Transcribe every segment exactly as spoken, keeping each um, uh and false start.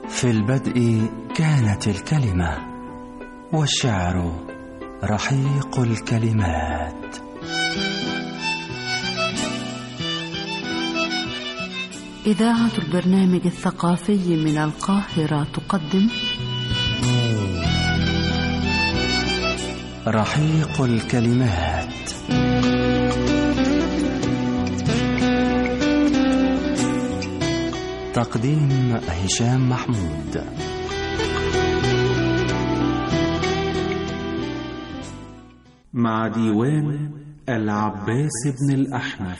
في البدء كانت الكلمة، والشعر رحيق الكلمات. إذاعة البرنامج الثقافي من القاهرة تقدم رحيق الكلمات. تقديم هشام محمود. مع ديوان العباس بن الأحنف.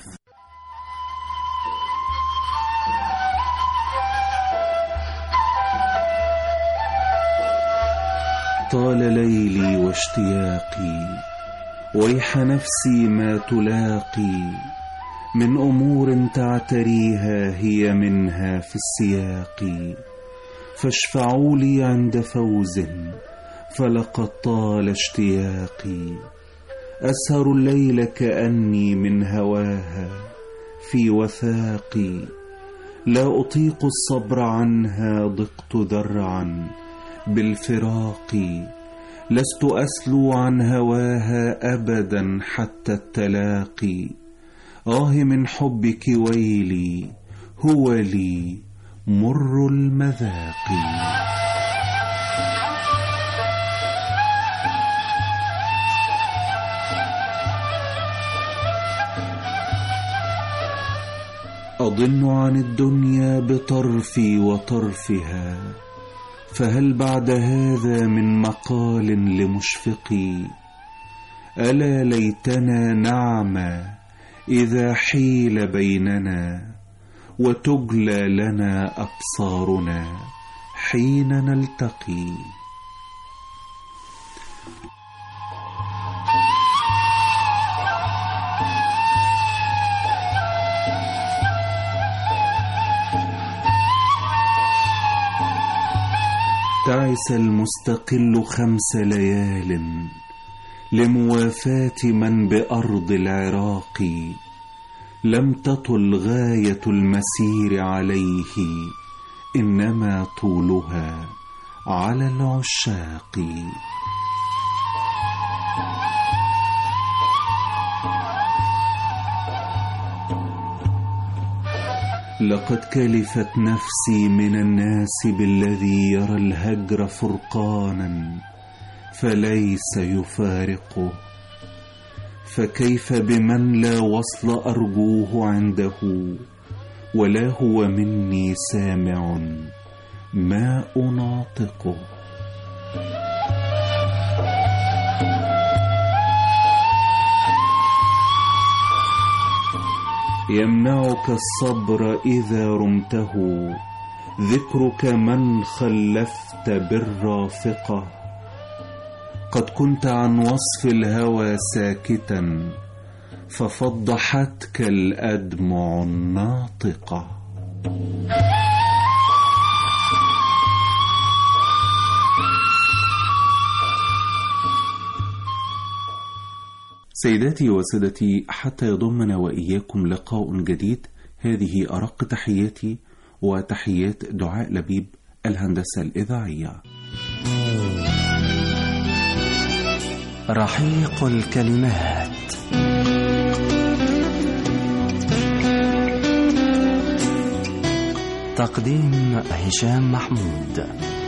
طال ليلي واشتياقي، ويح نفسي ما تلاقي من أمور تعتريها هي منها في السياق. فاشفعوا لي عند فوز فلقد طال اشتياقي، أسهر الليل كأني من هواها في وثاقي. لا أطيق الصبر عنها ضقت ذرعا بالفراق. لست أسلو عن هواها أبدا حتى التلاقي. آه من حبك ويلي هو لي مر المذاق. أضن عن الدنيا بطرفي وطرفها، فهل بعد هذا من مقال لمشفقي؟ ألا ليتنا نعمى إذا حيل بيننا، وتجلى لنا أبصارنا حين نلتقي. تعس المستقل خمس ليال لموافاة من بأرض العراق. لم تطل غاية المسير عليه، إنما طولها على العشاق. لقد كلفت نفسي من الناس بالذي يرى الهجر فرقانا فليس يفارقه. فكيف بمن لا وصل أرجوه عنده، ولا هو مني سامع ما أناطقه. يمنعك الصبر إذا رمته ذكرك من خلفت بالرافقة. قد كنت عن وصف الهوى ساكتا، ففضحتك الأدمع الناطقة. سيداتي وسادتي، حتى يضمنا وإياكم لقاء جديد، هذه أرق تحياتي وتحيات دعاء لبيب الهندسة الإذاعية. رحيق الكلمات. تقديم هشام محمود.